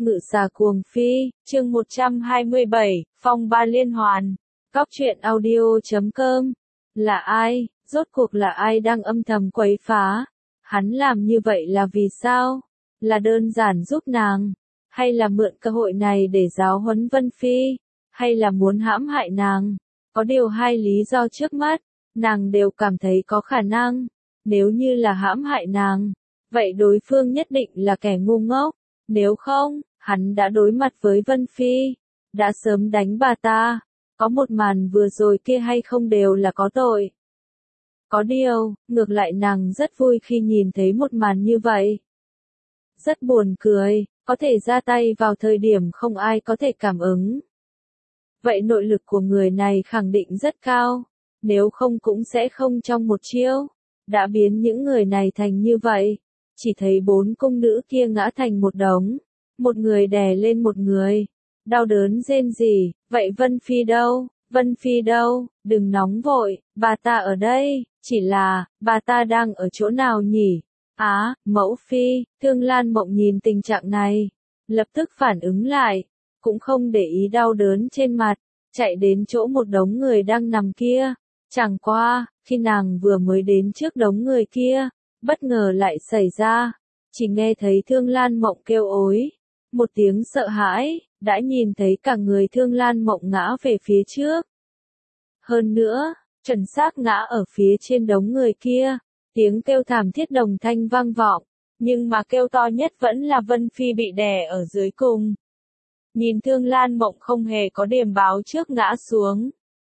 Ngự xà cuồng phi, chương 127, phong ba liên hoàn. Cóc truyện audio.com. Là ai? Rốt cuộc là ai đang âm thầm quấy phá? Hắn làm như vậy là vì sao? Là đơn giản giúp nàng? Hay là mượn cơ hội này để giáo huấn Vân Phi? Hay là muốn hãm hại nàng? Có điều hai lý do trước mắt, nàng đều cảm thấy có khả năng. Nếu như là hãm hại nàng, vậy đối phương nhất định là kẻ ngu ngốc. Nếu không, hắn đã đối mặt với Vân Phi, đã sớm đánh bà ta. Có một màn vừa rồi kia hay không đều là có tội. Có điều, ngược lại nàng rất vui khi nhìn thấy một màn như vậy. Rất buồn cười, có thể ra tay vào thời điểm không ai có thể cảm ứng. Vậy nội lực của người này khẳng định rất cao, nếu không cũng sẽ không trong một chiêu đã biến những người này thành như vậy. Chỉ thấy bốn cung nữ kia ngã thành một đống, một người đè lên một người, đau đớn rên rỉ. Vậy Vân Phi đâu? Vân Phi đâu? Đừng nóng vội, bà ta ở đây, chỉ là, bà ta đang ở chỗ nào nhỉ? Á, mẫu phi. Thương Lan Mộng nhìn tình trạng này, lập tức phản ứng lại, cũng không để ý đau đớn trên mặt, chạy đến chỗ một đống người đang nằm kia. Chẳng qua, khi nàng vừa mới đến trước đống người kia, bất ngờ lại xảy ra, chỉ nghe thấy Thương Lan Mộng kêu ối, một tiếng sợ hãi, đã nhìn thấy cả người Thương Lan Mộng ngã về phía trước. Hơn nữa, chuẩn xác ngã ở phía trên đống người kia, tiếng kêu thảm thiết đồng thanh vang vọng, nhưng mà kêu to nhất vẫn là Vân Phi bị đè ở dưới cùng. Nhìn Thương Lan Mộng không hề có điểm báo trước ngã xuống.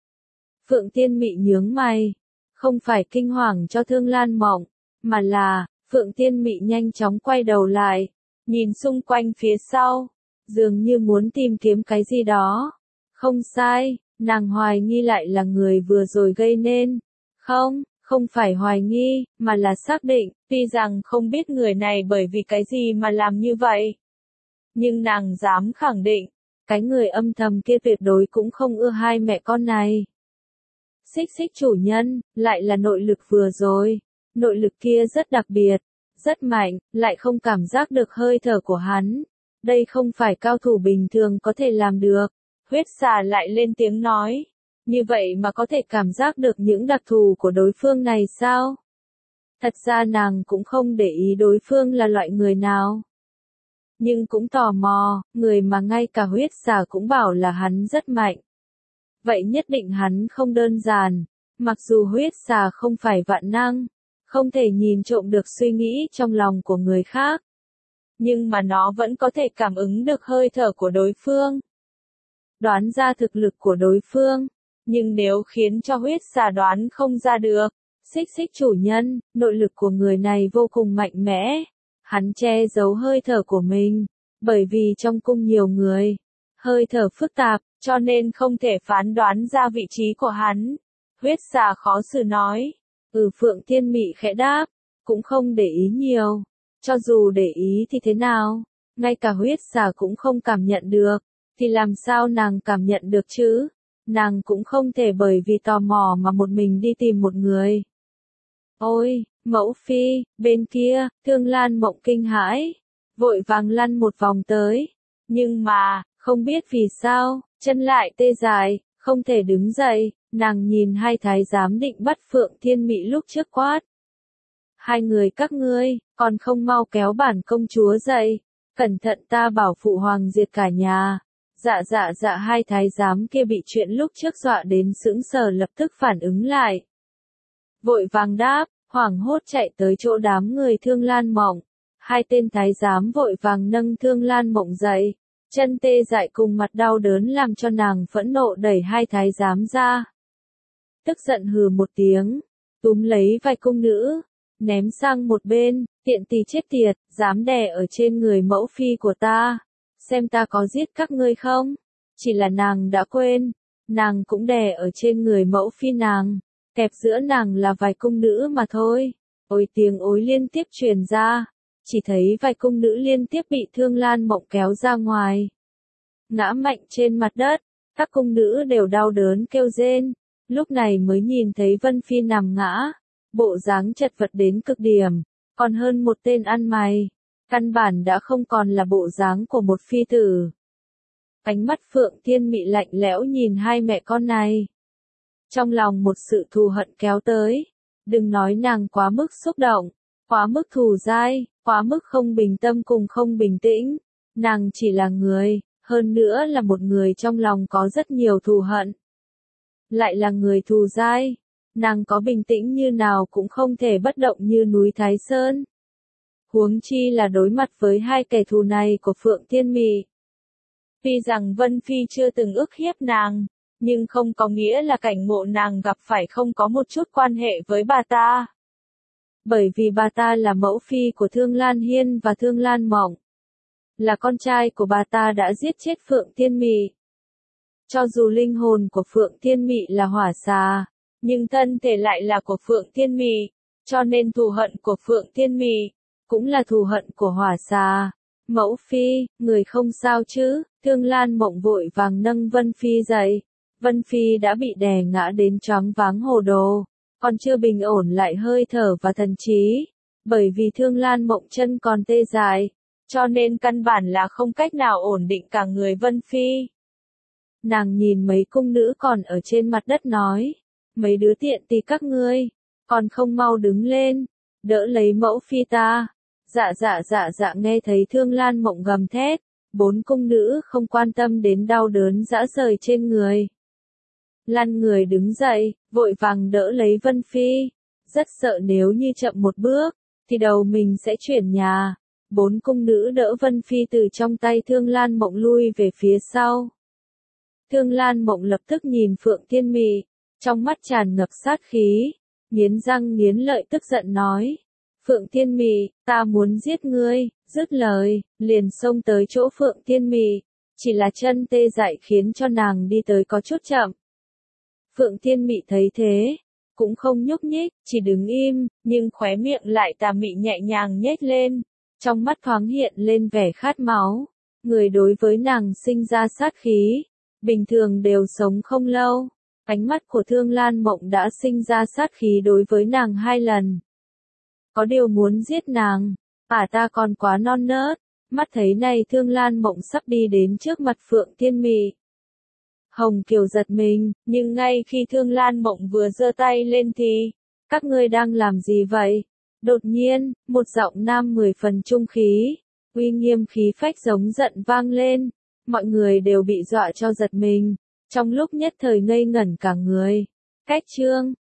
Phượng Tiên Mị nhướng mày, không phải kinh hoàng cho Thương Lan Mộng, mà là, Phượng Tiên Mị nhanh chóng quay đầu lại, nhìn xung quanh phía sau, dường như muốn tìm kiếm cái gì đó. Không sai, nàng hoài nghi lại là người vừa rồi gây nên. Không phải hoài nghi, mà là xác định, tuy rằng không biết người này bởi vì cái gì mà làm như vậy. Nhưng nàng dám khẳng định, cái người âm thầm kia tuyệt đối cũng không ưa hai mẹ con này. Xích Xích chủ nhân, lại là nội lực vừa rồi. Nội lực kia rất đặc biệt, rất mạnh, lại không cảm giác được hơi thở của hắn. Đây không phải cao thủ bình thường có thể làm được. Huyết xà lại lên tiếng nói. Như vậy mà có thể cảm giác được những đặc thù của đối phương này sao? Thật ra nàng cũng không để ý đối phương là loại người nào. Nhưng cũng tò mò, người mà ngay cả huyết xà cũng bảo là hắn rất mạnh. Vậy nhất định hắn không đơn giản, mặc dù huyết xà không phải vạn năng, không thể nhìn trộm được suy nghĩ trong lòng của người khác. Nhưng mà nó vẫn có thể cảm ứng được hơi thở của đối phương. Đoán ra thực lực của đối phương, nhưng nếu khiến cho huyết xà đoán không ra được, Xích Xích chủ nhân, nội lực của người này vô cùng mạnh mẽ. Hắn che giấu hơi thở của mình, bởi vì trong cung nhiều người, hơi thở phức tạp, cho nên không thể phán đoán ra vị trí của hắn. Huyết xà khó xử nói. Phượng Tiên Mị khẽ đáp, cũng không để ý nhiều. Cho dù để ý thì thế nào, ngay cả huyết xà cũng không cảm nhận được, thì làm sao nàng cảm nhận được chứ? Nàng cũng không thể bởi vì tò mò mà một mình đi tìm một người. Ôi, mẫu phi, bên kia, Thương Lan Mộng kinh hãi, vội vàng lăn một vòng tới. Nhưng mà, không biết vì sao, chân lại tê dại, không thể đứng dậy. Nàng nhìn hai thái giám định bắt Phượng Thiên Mị lúc trước quát. Hai người các ngươi, còn không mau kéo bản công chúa dậy, cẩn thận ta bảo phụ hoàng diệt cả nhà. Dạ hai thái giám kia bị chuyện lúc trước dọa đến sững sờ lập tức phản ứng lại. Vội vàng đáp, hoảng hốt chạy tới chỗ đám người Thương Lan Mộng. Hai tên thái giám vội vàng nâng Thương Lan Mộng dậy, chân tê dại cùng mặt đau đớn làm cho nàng phẫn nộ đẩy hai thái giám ra. Tức giận hừ một tiếng, túm lấy vai cung nữ, ném sang một bên, tiện tỳ chết tiệt, dám đè ở trên người mẫu phi của ta, xem ta có giết các ngươi không? Chỉ là nàng đã quên, nàng cũng đè ở trên người mẫu phi nàng, kẹp giữa nàng là vài cung nữ mà thôi. Ôi tiếng ối liên tiếp truyền ra, chỉ thấy vài cung nữ liên tiếp bị Thương Lan Mộng kéo ra ngoài, ngã mạnh trên mặt đất, các cung nữ đều đau đớn kêu rên. Lúc này mới nhìn thấy Vân Phi nằm ngã, bộ dáng chật vật đến cực điểm, còn hơn một tên ăn mày. căn bản đã không còn là bộ dáng của một phi tử. Ánh mắt Phượng Thiên Mị lạnh lẽo nhìn hai mẹ con này. Trong lòng một sự thù hận kéo tới. Đừng nói nàng quá mức xúc động, quá mức thù dai, quá mức không bình tâm cùng không bình tĩnh. Nàng chỉ là người, hơn nữa là một người trong lòng có rất nhiều thù hận. Lại là người thù dai, nàng có bình tĩnh như nào cũng không thể bất động như núi Thái Sơn. Huống chi là đối mặt với hai kẻ thù này của Phượng Thiên Mị. Tuy rằng Vân Phi chưa từng ức hiếp nàng, nhưng không có nghĩa là cảnh ngộ nàng gặp phải không có một chút quan hệ với bà ta. Bởi vì bà ta là mẫu phi của Thương Lan Hiên và Thương Lan Mộng. Là con trai của bà ta đã giết chết Phượng Thiên Mị. Cho dù linh hồn của Phượng Thiên Mị là hỏa xà, nhưng thân thể lại là của Phượng Thiên Mị, cho nên thù hận của Phượng Thiên Mị cũng là thù hận của hỏa xà. Mẫu phi, người không sao chứ? Thương Lan Mộng vội vàng nâng Vân Phi dậy. Vân Phi đã bị đè ngã đến choáng váng hồ đồ, còn chưa bình ổn lại hơi thở và thần trí, bởi vì Thương Lan Mộng chân còn tê dại, cho nên căn bản là không cách nào ổn định cả người Vân Phi. Nàng nhìn mấy cung nữ còn ở trên mặt đất nói, mấy đứa tiện tì các ngươi, còn không mau đứng lên, đỡ lấy mẫu phi ta. Dạ nghe thấy Thương Lan Mộng gầm thét, bốn cung nữ không quan tâm đến đau đớn rã rời trên người. Lăn người đứng dậy, vội vàng đỡ lấy Vân Phi, rất sợ nếu như chậm một bước, thì đầu mình sẽ chuyển nhà. Bốn cung nữ đỡ Vân Phi từ trong tay Thương Lan Mộng lui về phía sau. Thương Lan Mộng lập tức nhìn Phượng Thiên Mị, trong mắt tràn ngập sát khí, nghiến răng nghiến lợi tức giận nói. Phượng Thiên Mị, ta muốn giết ngươi, dứt lời, liền xông tới chỗ Phượng Thiên Mị, chỉ là chân tê dại khiến cho nàng đi tới có chút chậm. Phượng Thiên Mị thấy thế, cũng không nhúc nhích, chỉ đứng im, nhưng khóe miệng lại tà mị nhẹ nhàng nhếch lên, trong mắt thoáng hiện lên vẻ khát máu. Người đối với nàng sinh ra sát khí, bình thường đều sống không lâu. Ánh mắt của Thương Lan Mộng đã sinh ra sát khí đối với nàng 2 lần. Có điều muốn giết nàng, ta còn quá non nớt. Mắt thấy này Thương Lan Mộng sắp đi đến trước mặt Phượng Thiên Mị. Hồng Kiều giật mình, nhưng ngay khi Thương Lan Mộng vừa giơ tay lên thì, các ngươi đang làm gì vậy? Đột nhiên, một giọng nam 10 phần trung khí, uy nghiêm khí phách giống giận vang lên, mọi người đều bị dọa cho giật mình, trong lúc nhất thời ngây ngẩn cả người. Cách chương